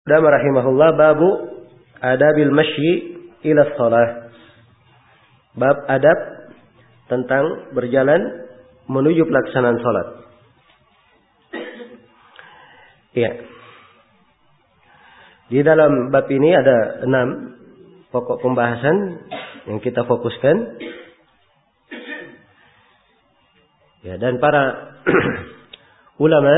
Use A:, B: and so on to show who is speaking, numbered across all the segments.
A: Dan rahimahullah babu adabil masyi ila shalah. Bab adab tentang berjalan menuju pelaksanaan salat. Ya. Di dalam bab ini ada 6 pokok pembahasan yang kita fokuskan. Ya, dan para ulama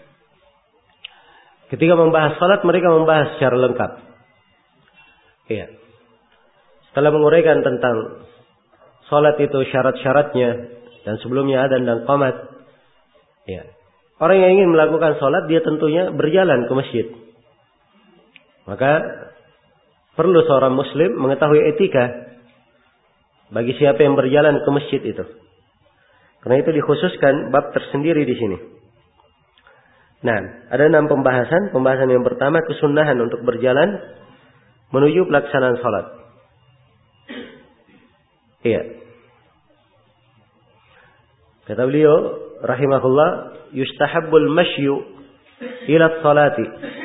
A: ketika membahas salat mereka membahas secara lengkap. Ya. Setelah menguraikan tentang salat itu syarat-syaratnya dan sebelumnya adzan dan qamat. Ya. Orang yang ingin melakukan salat dia tentunya berjalan ke masjid. Maka perlu seorang muslim mengetahui etika bagi siapa yang berjalan ke masjid itu. Karena itu dikhususkan bab tersendiri di sini. Nah, ada 6 pembahasan. Pembahasan yang pertama kesunahan untuk berjalan menuju pelaksanaan salat. Iya. Kata beliau rahimahullah, yustahabbul masyu ila salati.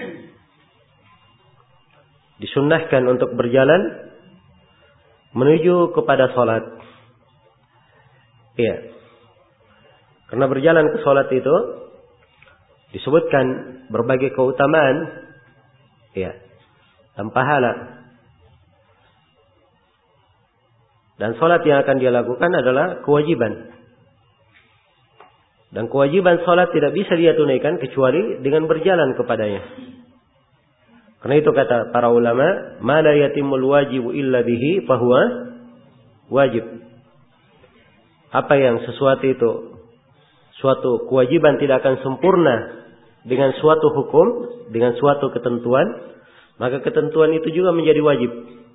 A: Disunnahkan untuk berjalan menuju kepada salat. Iya. Karena berjalan ke salat itu disebutkan berbagai keutamaan, ya, dan pahala. Dan salat yang akan dia lakukan adalah kewajiban. Dan kewajiban salat tidak bisa dia tunaikan kecuali dengan berjalan kepadanya. Karena itu kata para ulama, ma la yatimul wajibu illa bihi fahuwa wajib. Apa yang sesuatu itu, suatu kewajiban tidak akan sempurna dengan suatu hukum, dengan suatu ketentuan, maka ketentuan itu juga menjadi wajib.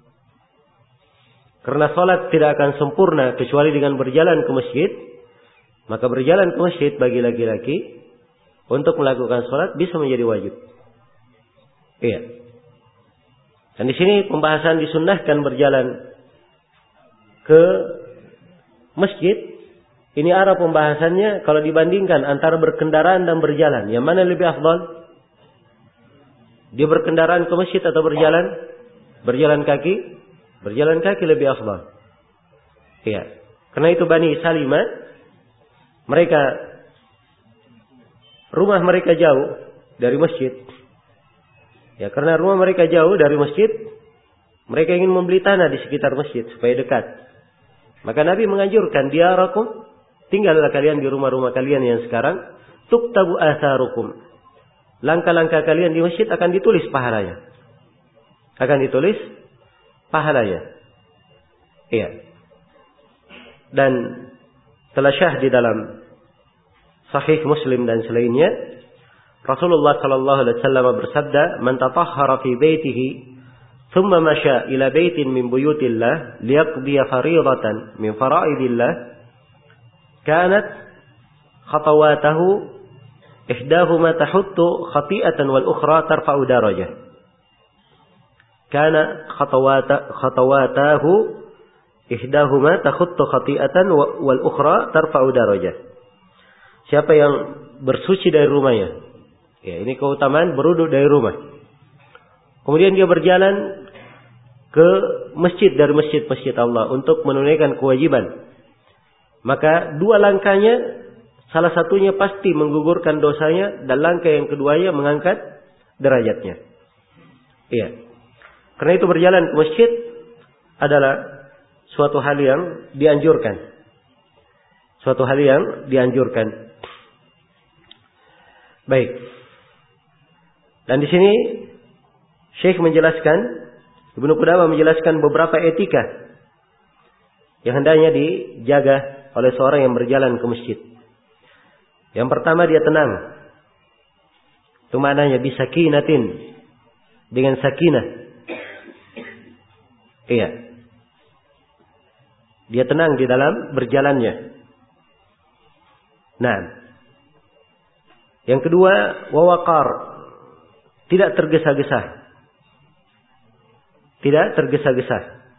A: Karena salat tidak akan sempurna kecuali dengan berjalan ke masjid, maka berjalan ke masjid bagi laki-laki untuk melakukan salat bisa menjadi wajib. Iya. Dan di sini pembahasan disunnahkan berjalan ke masjid. Ini arah pembahasannya kalau dibandingkan antara berkendaraan dan berjalan, yang mana lebih afdal? Dia berkendaraan ke masjid atau berjalan? Berjalan kaki? Berjalan kaki lebih afdal. Iya. Karena itu Bani Salimah, mereka rumah mereka jauh dari masjid. Ya, karena rumah mereka jauh dari masjid, mereka ingin membeli tanah di sekitar masjid supaya dekat. Maka Nabi menganjurkan, diarakum, tinggallah kalian di rumah-rumah kalian yang sekarang, tuktabu atharukum. Langkah-langkah kalian di masjid akan ditulis pahalanya. Akan ditulis pahalanya. Iya. Dan telah syah di dalam Sahih Muslim dan selainnya, Rasulullah sallallahu alaihi wasallam bersabda, "Man tatahhara fi baitihi, thumma masya ila baitin min buyutillah liyaqdi fariidatan min fara'idillah, kanat khatawatahu ihdahuma tahuttu khati'atan wal ukhra tarfa'u darajah." Kana khatawatahu ihdahuma tahuttu khati'atan wal ukhra tarfa'u darajah. Siapa yang bersuci dari rumahnya, ya, ini keutamaan berwudu dari rumah. Kemudian dia berjalan ke masjid dari masjid-masjid Allah untuk menunaikan kewajiban. Maka 2 langkahnya, salah satunya pasti menggugurkan dosanya, dan langkah yang keduanya mengangkat derajatnya. Iya. Karena itu berjalan ke masjid adalah suatu hal yang dianjurkan. Suatu hal yang dianjurkan. Baik. Dan di sini Syekh menjelaskan, Ibnu Qudamah menjelaskan beberapa etika yang hendaknya dijaga oleh seorang yang berjalan ke masjid. Yang pertama, dia tenang. Itu maknanya bisakinatin, dengan sakinah. Iya. Dia tenang di dalam berjalannya. Nah, yang kedua, wawaqar, tidak tergesa-gesa. Tidak tergesa-gesa.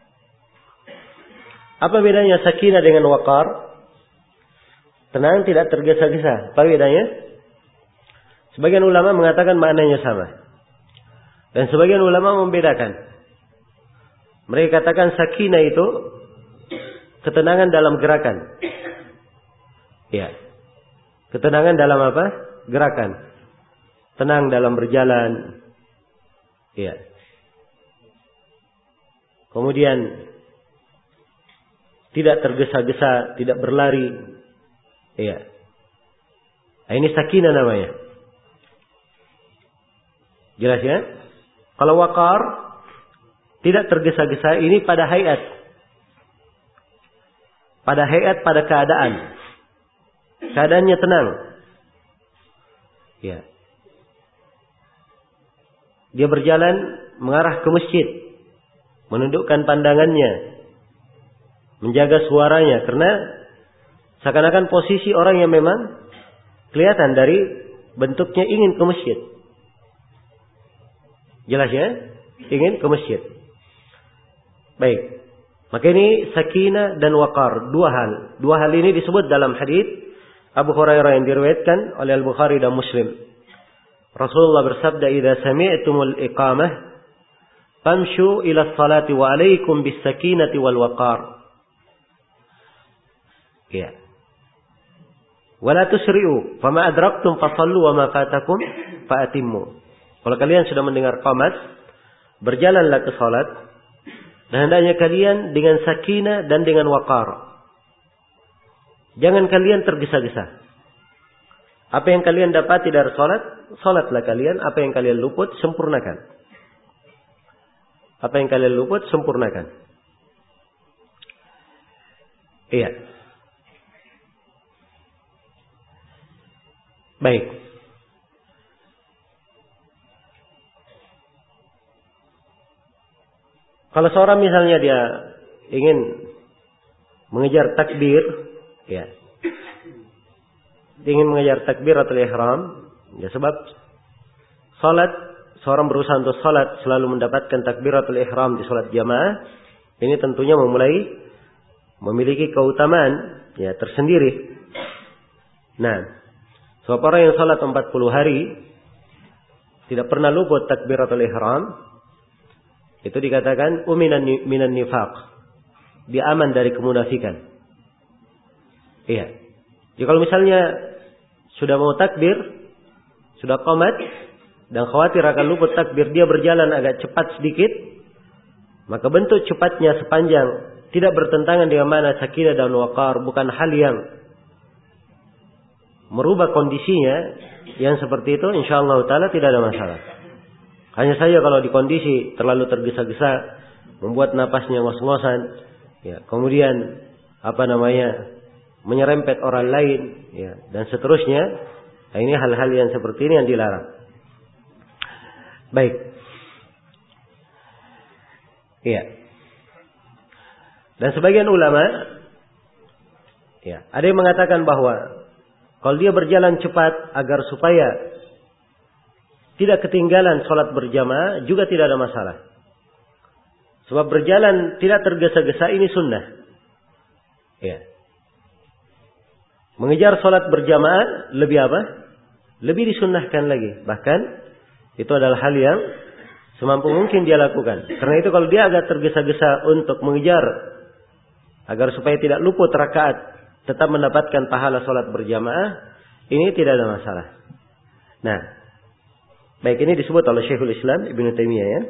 A: Apa bedanya sakinah dengan waqar? Tenang, tidak tergesa-gesa. Apa bedanya? Sebagian ulama mengatakan maknanya sama. Dan sebagian ulama membedakan. Mereka katakan sakinah itu ketenangan dalam gerakan. Ya. Ketenangan dalam apa? Gerakan. Tenang dalam berjalan. Ya. Kemudian tidak tergesa-gesa, tidak berlari. Ya. Nah, ini sakinah namanya. Jelas ya? Kalau waqar tidak tergesa-gesa, ini pada hayat. Pada hayat, pada keadaan. Keadaannya tenang. Ya. Dia berjalan mengarah ke masjid. Menundukkan pandangannya. Menjaga suaranya. Karena seakan-akan posisi orang yang memang kelihatan dari bentuknya ingin ke masjid. Jelas ya? Ingin ke masjid. Baik. Maka ini sakinah dan waqar. Dua hal ini disebut dalam hadits Abu Hurairah yang diriwayatkan oleh Al-Bukhari dan Muslim. Rasulullah bersabda, "Idza sami'tumul iqamah famshu ila salati wa 'alaikum bis sakinati wal waqar." Ya. Wala tusri'u, fama adraktum fasallu wa ma fatakum fa'atimmu. Kalau kalian sudah mendengar qamat, berjalanlah ke salat, dan hendaknya kalian dengan sakinah dan dengan waqar. Jangan kalian tergesa-gesa. Apa yang kalian dapati dari salat, salatlah kalian. Apa yang kalian luput, sempurnakan. Apa yang kalian luput, sempurnakan. Iya. Baik. Kalau seorang misalnya dia ingin mengejar takbir, ya, ingin mengejar takbiratul ihram, ya, sebab salat, seorang berusaha untuk salat selalu mendapatkan takbiratul ihram di salat jamaah, ini tentunya memiliki keutamaan, ya, tersendiri. Nah, sebab orang yang salat 40 hari tidak pernah luput takbiratul ihram, itu dikatakan minan nifaq. Dia aman dari kemunafikan. Iya. Jadi kalau misalnya sudah mau takbir, sudah qamat, dan khawatir akan luput takbir, dia berjalan agak cepat sedikit, maka bentuk cepatnya sepanjang tidak bertentangan dengan mana sakinah dan waqar, bukan hal yang merubah kondisinya, yang seperti itu insyaallah taala tidak ada masalah. Hanya saja kalau di kondisi terlalu tergesa-gesa, membuat napasnya ngos-ngosan, ya, kemudian menyerempet orang lain, ya, dan seterusnya. Nah, ini hal-hal yang seperti ini yang dilarang. Baik. Iya. Dan sebagian ulama, ya, ada yang mengatakan bahwa kalau dia berjalan cepat agar supaya tidak ketinggalan sholat berjamaah juga tidak ada masalah. Sebab berjalan tidak tergesa-gesa ini sunnah. Ya. Mengejar sholat berjamaah lebih apa? Lebih disunnahkan lagi. Bahkan itu adalah hal yang semampu mungkin dia lakukan. Karena itu kalau dia agak tergesa-gesa untuk mengejar agar supaya tidak luput rakaat, tetap mendapatkan pahala sholat berjamaah, ini tidak ada masalah. Nah, baik, ini disebut oleh Syekhul Islam Ibnu Taimiyah, ya.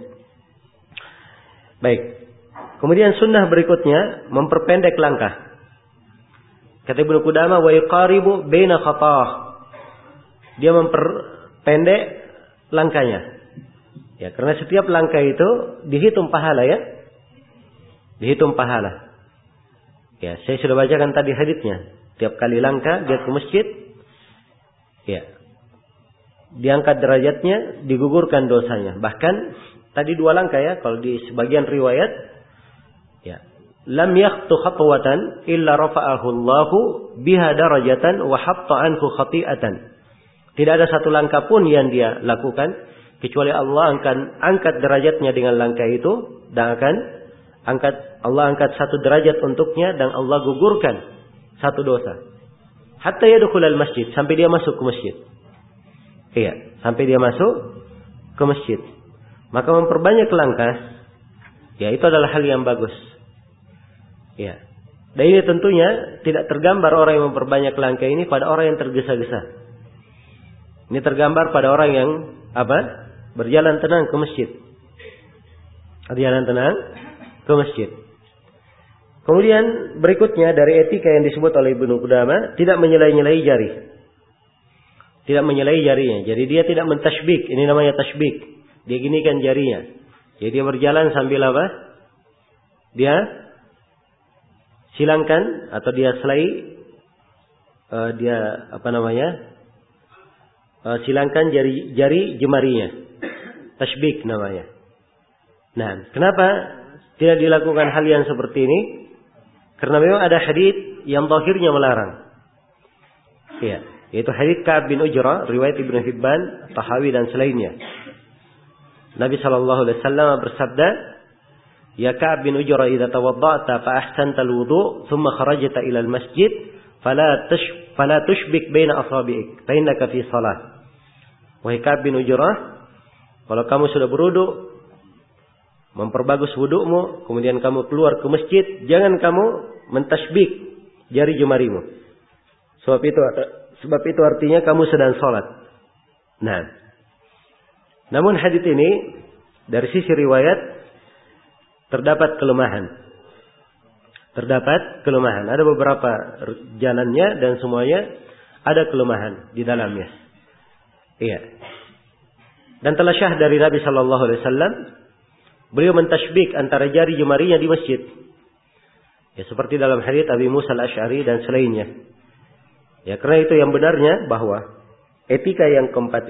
A: Baik. Kemudian sunnah berikutnya memperpendek langkah. Kata Ibnu Qudamah, wa yuqaribu baina khatah. Dia memperpendek langkahnya. Ya, karena setiap langkah itu dihitung pahala, ya. Dihitung pahala. Ya, saya sudah bacakan tadi haditsnya. Tiap kali langkah dia ke masjid, ya, diangkat derajatnya, digugurkan dosanya. Bahkan tadi 2 langkah, ya, kalau di sebagian riwayat, ya, lam yakhtu khatwatan illa rafa'ahu Allahu biha darajatan wa hatta anhu khati'atan. Tidak ada satu langkah pun yang dia lakukan kecuali Allah akan angkat derajatnya dengan langkah itu, dan Allah angkat satu derajat untuknya, dan Allah gugurkan satu dosa. Hatta yadkhulal masjid, sampai dia masuk ke masjid. Iya, sampai dia masuk ke masjid. maka memperbanyak langkah, ya itu adalah hal yang bagus. Ya. Dan ini tentunya tidak tergambar orang yang memperbanyak langkah ini pada orang yang tergesa-gesa. Ini tergambar pada orang yang berjalan tenang ke masjid. Berjalan tenang ke masjid. Kemudian berikutnya dari etika yang disebut oleh Ibnu Qudamah, tidak menyelai-nyelai jari. Tidak menyelai jarinya. Jadi dia tidak mentasybik. Ini namanya tasybik. Dia ginikan jarinya. Jadi dia berjalan sambil dia silangkan atau dia selai, silangkan jari jemarinya. Tasybik namanya. Nah, kenapa tidak dilakukan hal yang seperti ini? Karena memang ada hadits yang zahirnya melarang. Ya, yaitu hadits Ka'ab bin Ujrah, riwayat Ibnu Hibban, Tahawi dan selainnya. Nabi sallallahu alaihi wasallam bersabda, "Ya Ka'ab bin Ujrah, idza tawadda'ta fa ahsanta al-wudu', thumma kharajta ila al-masjid, fala tushbik baina asabi'ik, fa innaka fi shalah." Wahai Ka'ab bin Ujrah, kalau kamu sudah berwudu, memperbagus wudu'mu, kemudian kamu keluar ke masjid, jangan kamu mentasybik jari jemarimu. Sebab itu artinya kamu sedang sholat. Nah, namun hadits ini dari sisi riwayat terdapat kelemahan. Ada beberapa jalannya dan semuanya ada kelemahan di dalamnya. Iya. Dan telah syah dari Nabi sallallahu alaihi wasallam, beliau mentasybik antara jari jemarinya di masjid. Ya, seperti dalam hadits Abi Musa al-Asy'ari dan selainnya. Ya, karena itu yang benarnya bahwa etika yang keempat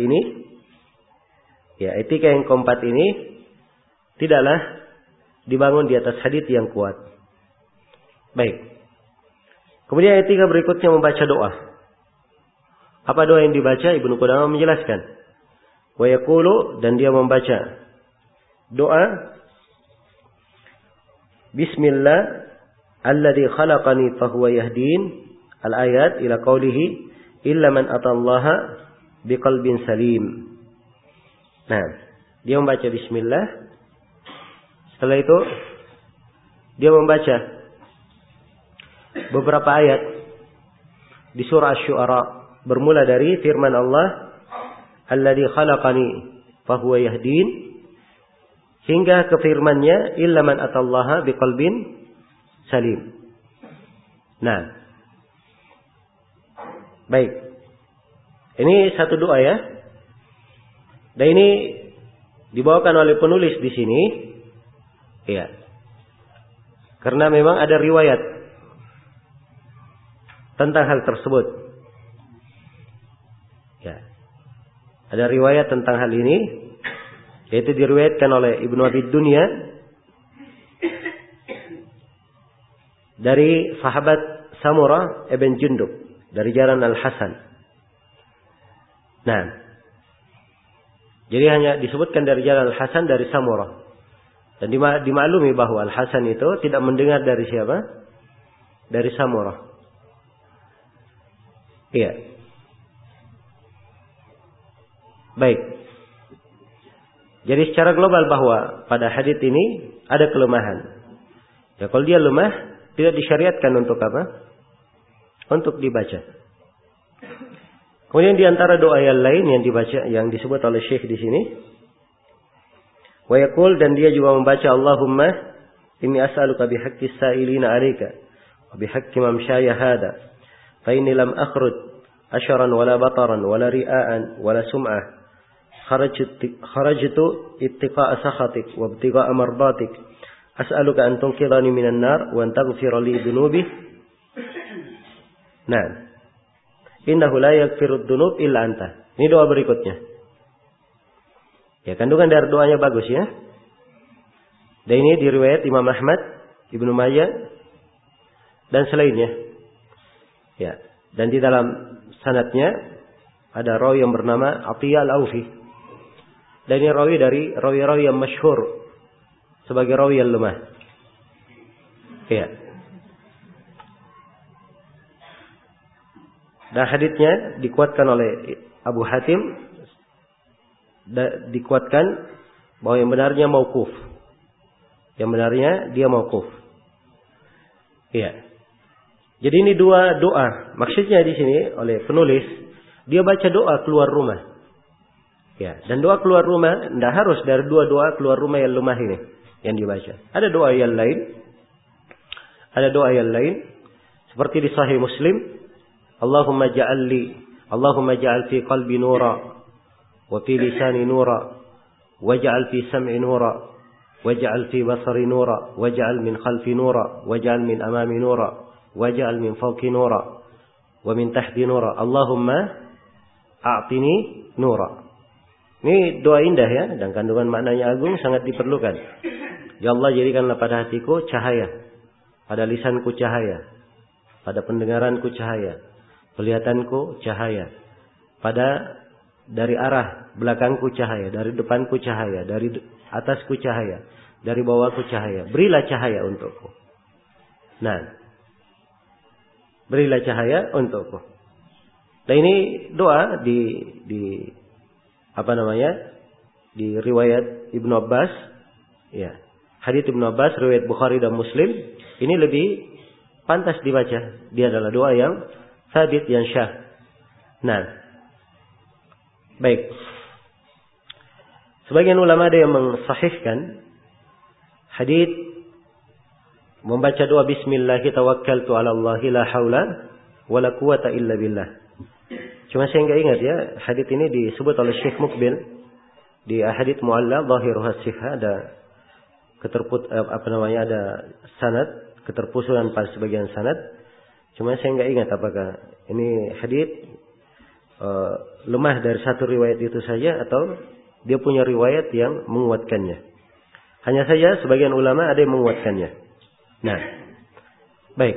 A: ini tidaklah dibangun di atas hadits yang kuat. Baik. Kemudian etika berikutnya membaca doa. Apa doa yang dibaca? Ibnu Qudamah menjelaskan. Wa yaqulu, dan dia membaca doa, Bismillah alladzi khalaqani fahuwa yahdin, al-ayat ila qawlihi illa man atallaha biqalbin salim. Nah, dia membaca bismillah. Setelah itu dia membaca beberapa ayat di surah Asy-Syu'ara, bermula dari firman Allah, alladzi khalaqani fahuwa yahdin, hingga ke firman-Nya illa man atallaha biqalbin salim. Nah, baik. Ini satu doa ya. Dan ini dibawakan oleh penulis di sini. Ya. Karena memang ada riwayat tentang hal tersebut. Ya. Ada riwayat tentang hal ini, yaitu diriwayatkan oleh Ibnu Abi Dunya dari sahabat Samurah ibn Jundub dari jalan Al-Hasan. Nah, jadi hanya disebutkan dari jalan Al-Hasan dari Samurah. Dan dimaklumi bahwa Al-Hasan itu tidak mendengar dari siapa? Dari Samurah. Iya. Baik. Jadi secara global bahwa pada hadits ini ada kelemahan. Ya, kalau dia lemah, tidak disyariatkan untuk apa? Untuk dibaca. Kemudian di antara doa yang lain yang dibaca, yang disebut oleh Syekh di sini, wa yaqul, dan dia juga membaca, Allahumma inni as'aluka bihaqqis sa'ilina 'alaika wa bihaqqi mamsyaya hada fa inni lam akhruj asharan wala bataran wala ria'an wala sum'ah kharajtu ittiqa'a sakhatik wa ibtigha'a mardatik as'aluka an tunqidhani minan nar wa an taghfira li dhunubi. Nah, innahu la yaghfiru dzunub illa anta. Ini doa berikutnya. Ya, kandungan dari doanya bagus ya. Dan ini diriwayat Imam Ahmad, Ibnu Majah dan selainnya. Ya, dan di dalam sanadnya ada rawi yang bernama Atiyah Al-Aufi. Dan ini rawi dari rawi-rawi yang masyhur sebagai rawi yang lemah. Ya. Dan haditsnya dikuatkan oleh Abu Hatim, dikuatkan bahwa yang benarnya mauquf. Yang benarnya dia mauquf. Iya. Jadi ini dua doa. Maksudnya di sini oleh penulis, dia baca doa keluar rumah. Ya, dan doa keluar rumah tidak harus dari dua doa keluar rumah yang lemah ini yang dibaca. Ada doa yang lain. Ada doa yang lain seperti di Sahih Muslim, Allahumma ja'al fi qalbi nura wa fi lisani nura waj'al fi sam'i nura waj'al fi basari nura waj'al min khalfi nura waj'al min amami nura waj'al min fawqi nura wa min tahti nura Allahumma a'tini nura. Ini doa indah ya, dan kandungan maknanya agung, sangat diperlukan. Ya Allah, jadikanlah pada hatiku cahaya, pada lisanku cahaya, pada pendengaranku cahaya, kelihatanku cahaya, pada dari arah belakangku cahaya, dari depanku cahaya, dari atasku cahaya, dari bawahku cahaya. Berilah cahaya untukku. Nah, berilah cahaya untukku. Dan ini doa di riwayat Ibnu Abbas, ya. Hadits Ibnu Abbas, riwayat Bukhari dan Muslim, ini lebih pantas dibaca. Dia adalah doa yang sabit, yang syah. Nah, baik. Sebagian ulama ada yang mensahihkan hadits membaca doa Bismillah tawakkaltu 'ala Allah la haula wala quwata illa billah. Cuma saya enggak ingat ya, hadits ini disebut oleh Syekh Mukbil di Ahadits Mu'alla Zahiruha Sihha, ada ada sanad, keterpusulan pada sebagian sanad. Cuma saya enggak ingat apakah ini hadits lemah dari satu riwayat itu saja atau dia punya riwayat yang menguatkannya. Hanya saja sebagian ulama ada yang menguatkannya. Nah, baik.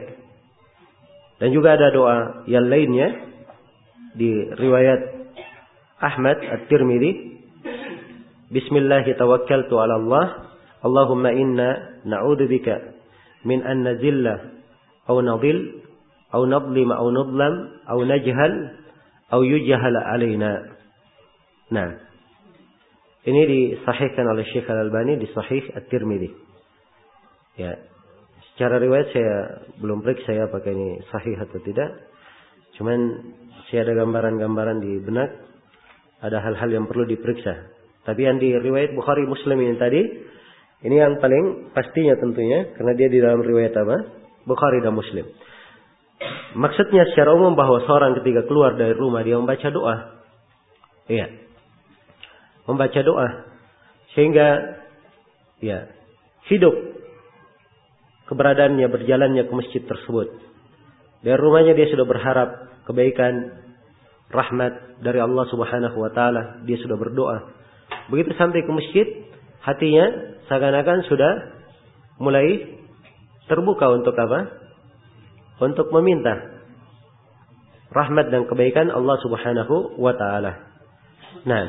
A: Dan juga ada doa yang lainnya di riwayat Ahmad At-Tirmidzi, Bismillah tawakkaltu 'ala Allah, Allahumma inna na'udzubika min an nazilla aw nadhil aw nadlim aw nudlam aw najhal aw yujhal alaina. Nah, ini disahihkan oleh Syekh Al-Albani di Sahih At-Tirmidzi. Ya, secara riwayat saya belum periksa ya apakah ini sahih atau tidak. Cuman saya ada gambaran-gambaran di benak, ada hal-hal yang perlu diperiksa. Tapi yang di riwayat Bukhari Muslim ini tadi, ini yang paling pastinya tentunya, karena dia di dalam riwayat apa? Bukhari dan Muslim. Maksudnya secara umum bahwa seorang ketika keluar dari rumah dia membaca doa. Iya. Membaca doa. Sehingga ya, hidup keberadaannya, berjalannya ke masjid tersebut. Dari rumahnya dia sudah berharap kebaikan, rahmat dari Allah Subhanahu wa taala, dia sudah berdoa. Begitu sampai ke masjid, hatinya seakan-akan sudah mulai terbuka untuk apa? Untuk meminta rahmat dan kebaikan Allah Subhanahu wa taala. Nah,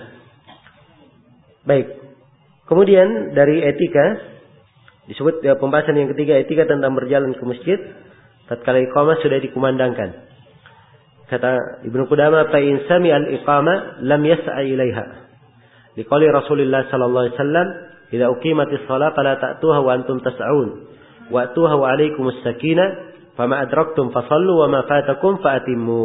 A: baik. Kemudian dari etika disebut pembahasan yang ketiga, etika tentang berjalan ke masjid tatkala iqamah sudah dikumandangkan. Kata Ibnu Qudamah, fa in sami al-iqamah lam yas'a ilaiha. Liqauli Rasulullah sallallahu alaihi wasallam, "Idza uqimatis shalah fala ta'tuha wa antum tas'un, wa atuha wa 'alaikumus sakinah, fama adraktum fasallu wa ma fatakum fa'atimmu."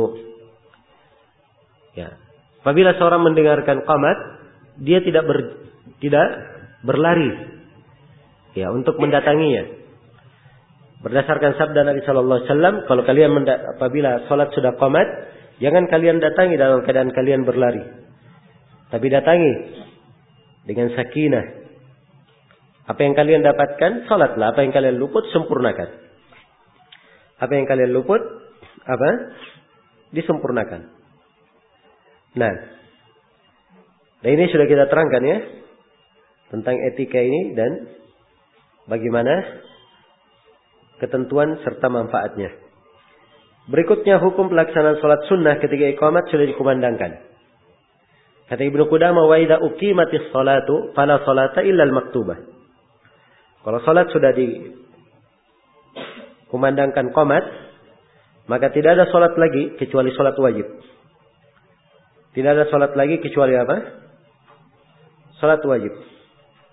A: Ya. Apabila seorang mendengarkan qamat, dia tidak berlari ya untuk mendatanginya. Berdasarkan sabda Nabi sallallahu alaihi wasallam, kalau kalian apabila salat sudah qamat, jangan kalian datangi dalam keadaan kalian berlari. Tapi datangi dengan sakinah. Apa yang kalian dapatkan, salatlah. Apa yang kalian luput, sempurnakan. Apa yang kalian luput, disempurnakan. Nah, ini sudah kita terangkan ya tentang etika ini dan bagaimana ketentuan serta manfaatnya. Berikutnya hukum pelaksanaan salat sunnah ketika iqamat sudah dikumandangkan. Kata Ibnu Qudamah, wa idza uqimatis salatu fala salata illa al-maktubah. Kalau salat sudah dikumandangkan qamat, maka tidak ada salat lagi kecuali salat wajib. Tidak ada salat lagi kecuali apa? Salat wajib.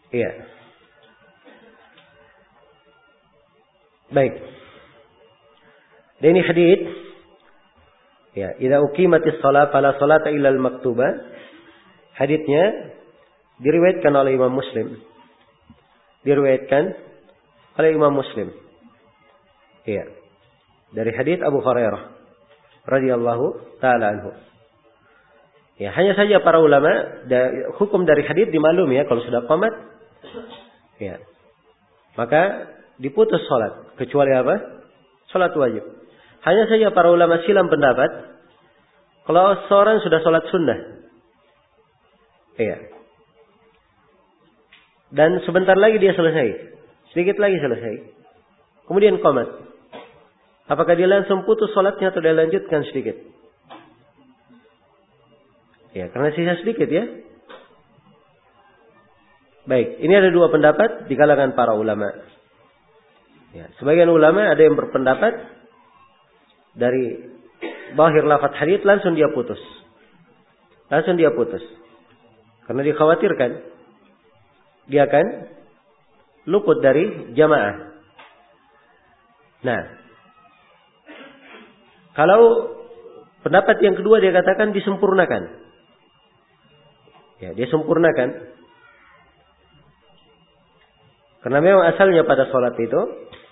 A: Iya. Baik. Dan ini hadits. Ya, idza uqimatis shalah fala salata illa al-maktubah. Haditsnya diriwayatkan oleh Imam Muslim. Iya. Dari hadits Abu Hurairah radhiyallahu taala anhu. Ya, hanya saja para ulama hukum dari hadits dimaklum ya, kalau sudah qamat ya, maka diputus salat kecuali apa? Salat wajib. Hanya saja para ulama silam pendapat kalau seorang sudah salat sunnah. Iya. Dan sebentar lagi dia selesai. Sedikit lagi selesai. Kemudian qamat. Apakah dia langsung putus salatnya atau dia lanjutkan sedikit? Ya, karena sisa sedikit ya. Baik, ini ada dua pendapat di kalangan para ulama. Ya, sebagian ulama ada yang berpendapat dari zahir lafaz hadits langsung dia putus. Karena dikhawatirkan dia akan luput dari jamaah. Nah, kalau pendapat yang kedua dia katakan disempurnakan. Ya, dia sempurnakan. Karena memang asalnya pada salat itu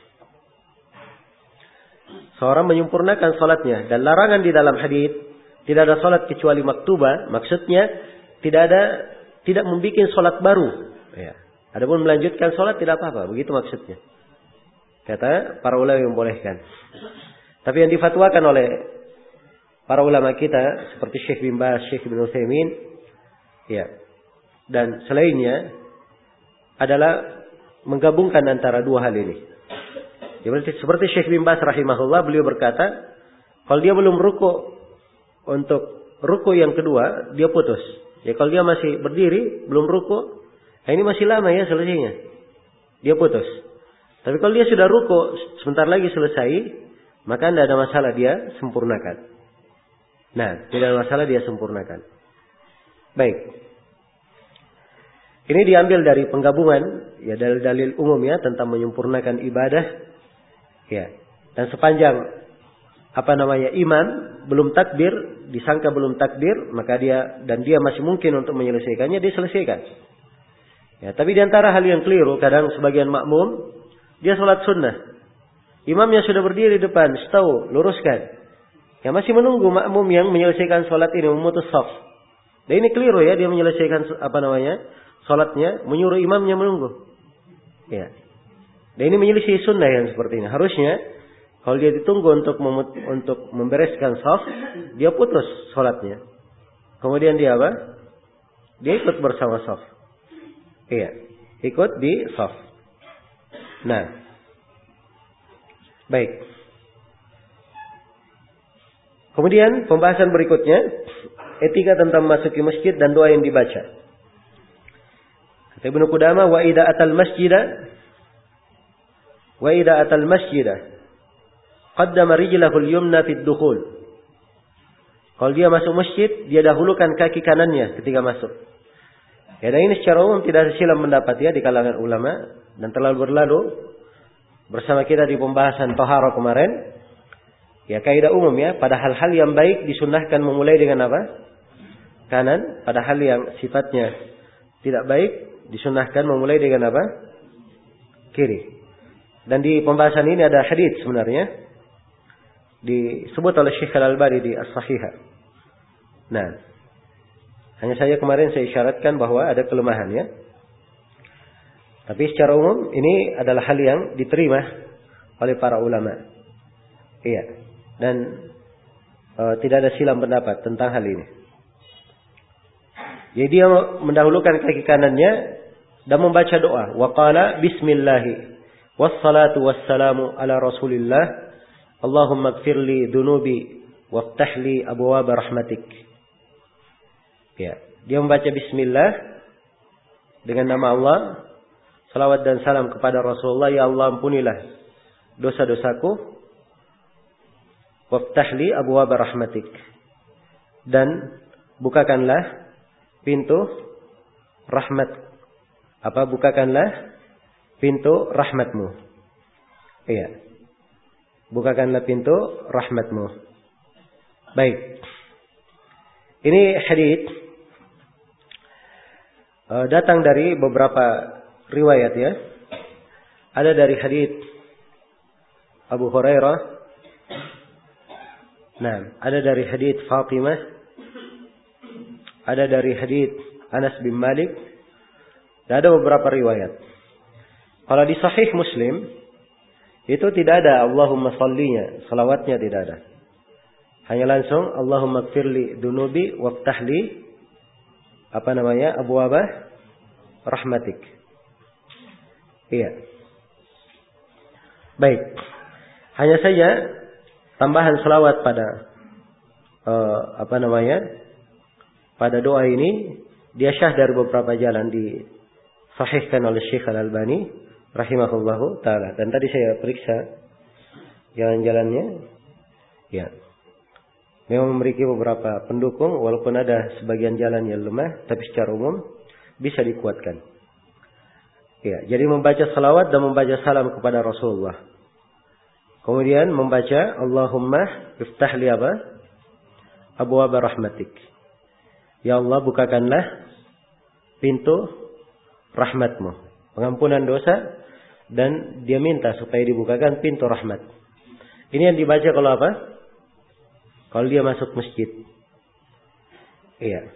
A: seorang menyempurnakan salatnya, dan larangan di dalam hadis tidak ada salat kecuali maktubah, maksudnya tidak membuat salat baru. Ya. Adapun melanjutkan salat tidak apa-apa, begitu maksudnya. Kata para ulama yang membolehkan. Tapi yang difatwakan oleh para ulama kita seperti Syekh bin Baz, Syekh bin Utsaimin, ya, dan selainnya adalah menggabungkan antara dua hal ini. Ya, seperti Syekh bin Baz rahimahullah, beliau berkata, kalau dia belum ruku untuk ruku yang kedua, dia putus. Ya, kalau dia masih berdiri belum ruku, nah ini masih lama ya selesainya. Dia putus. Tapi kalau dia sudah ruku, sebentar lagi selesai, maka tidak ada masalah, dia sempurnakan. Nah, tidak ada masalah, dia sempurnakan. Baik. Ini diambil dari penggabungan ya, dalil-dalil umum ya tentang menyempurnakan ibadah. Ya. Dan sepanjang imam belum takbir, disangka belum takbir, maka dia masih mungkin untuk menyelesaikannya, dia selesaikan. Ya, tapi di antara hal yang keliru, kadang sebagian makmum dia salat sunnah. Imamnya sudah berdiri di depan, tahu, luruskan. Ya, masih menunggu makmum yang menyelesaikan salat ini, memutus shaf. Dan ini keliru ya, dia menyelesaikan salatnya, menyuruh imamnya menunggu. Ya. Dan ini menyelisih sunnah yang seperti ini. Harusnya kalau dia ditunggu untuk membereskan shaf, dia putus salatnya. Kemudian dia apa? Dia ikut bersama shaf. Iya, ikut di shaf. Nah, baik. Kemudian pembahasan berikutnya, etika tentang masuki masjid dan doa yang dibaca. Kata Ibnu Qudamah, wa idza atal masjida qaddama rijlahu al-yumna fi ad-dukhul. Kalau dia masuk masjid, dia dahulukan kaki kanannya ketika masuk. Ya, dan ini secara umum tidak ada silang pendapat ya di kalangan ulama, dan terlalu berlalu bersama kita di pembahasan taharah kemarin. Ya, kaidah umum ya, pada hal-hal yang baik disunnahkan memulai dengan apa? Kanan. Pada hal yang sifatnya tidak baik disunnahkan memulai dengan apa? Kiri. Dan di pembahasan ini ada hadits sebenarnya disebut oleh Syekh Al-Albani di As-Sahihah. Nah, hanya saja kemarin saya isyaratkan bahwa ada kelemahan ya. Tapi secara umum ini adalah hal yang diterima oleh para ulama. Iya. Dan tidak ada silang pendapat tentang hal ini. Jadi dia mendahulukan kaki kanannya dan membaca doa. Wa qala bismillahi wassalatu wassalamu ala rasulillah. Allahumma ighfirli dhunubi waftah li abwaab rahmatik. Ya, dia membaca bismillah dengan nama Allah. Salawat dan salam kepada Rasulullah. Ya Allah, ampunilah dosa-dosaku. Waftah li abwaab rahmatik. Dan bukakanlah pintu rahmat Bukakanlah pintu rahmatmu. Iya. Bukakanlah pintu rahmatmu. Baik. Ini hadits datang dari beberapa riwayat ya. Ada dari hadits Abu Hurairah. Nah, ada dari hadits Fatimah. Ada dari hadits Anas bin Malik. Dan ada beberapa riwayat. Kalau di Sahih Muslim itu tidak ada Allahumma sallinya, salawatnya tidak ada. Hanya langsung Allahumma gfirli dunubi waftahli abwaaba rahmatik. Iya. Baik. Hanya saja tambahan selawat pada pada doa ini dia syah dari beberapa jalan disahihkan oleh Syekh Al-Albani rahimahullahu taala. Dan tadi saya periksa jalan-jalannya. Ya. Memang memiliki beberapa pendukung walaupun ada sebagian jalan yang lemah, tapi secara umum bisa dikuatkan. Ya, jadi membaca salawat dan membaca salam kepada Rasulullah. Kemudian membaca Allahumma iftah li abwaaba rahmatik. Ya Allah, bukakanlah pintu rahmatmu, pengampunan dosa, dan dia minta supaya dibukakan pintu rahmat. Ini yang dibaca kalau apa? Kalau dia masuk masjid. Iya.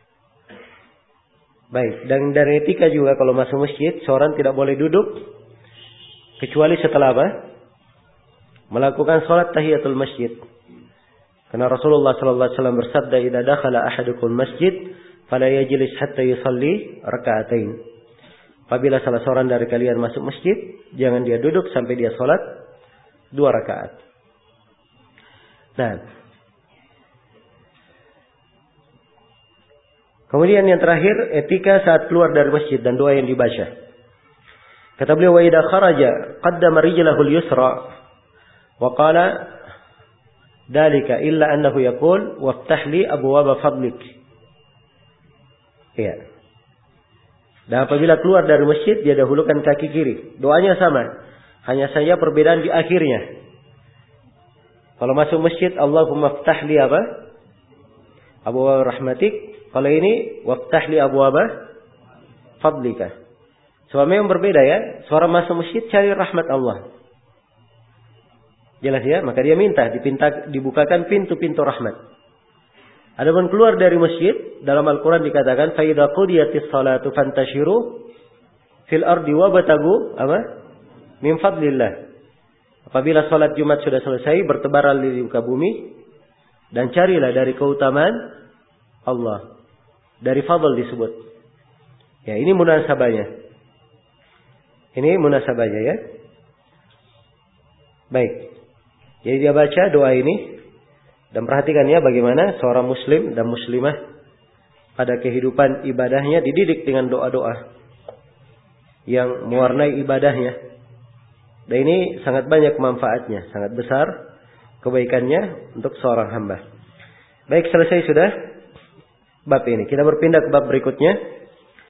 A: Baik, dan dari etika juga kalau masuk masjid, seorang tidak boleh duduk kecuali setelah apa? Melakukan salat tahiyatul masjid. Karena Rasulullah sallallahu alaihi wasallam bersabda, "Idza dakhala ahadukum masjid, fala yajlis hatta yusalli raka'atain." Apabila salah seorang dari kalian masuk masjid, jangan dia duduk sampai dia salat 2 rakaat. Nah, kemudian yang terakhir, etika saat keluar dari masjid dan doa yang dibaca. Kata beliau, "Wa idza kharaja qaddama rijlahu al-yusra wa qala dalika illa annahu yaqul waftah li abwaaba fadlik." Iya. Dan apabila keluar dari masjid, dia dahulukan kaki kiri. Doanya sama, hanya saja perbedaan di akhirnya. Kalau masuk masjid, Allahumma ftah li abwaaba rahmatik. Kalau ini waftah li abwaaba fadlika. Sebab memang berbeda ya. Seorang masuk masjid cari rahmat Allah. Jelas ya, maka dia minta dibukakan pintu-pintu rahmat. Adapun keluar dari masjid, dalam Al-Quran dikatakan fa idza qudiyatis salatu fantashiru fil ardi wabtagu min fadlillah. Apabila salat Jumat sudah selesai, bertebaran di muka bumi dan carilah dari keutamaan Allah. Dari fadl disebut. Ya, ini munasabahnya. Ini munasabahnya ya. Baik. Jadi dia baca doa ini dan perhatikan ya bagaimana seorang muslim dan muslimah pada kehidupan ibadahnya dididik dengan doa-doa yang mewarnai ibadahnya. Dan ini sangat banyak manfaatnya, sangat besar kebaikannya untuk seorang hamba. Baik, selesai sudah bab ini. Kita berpindah ke bab berikutnya.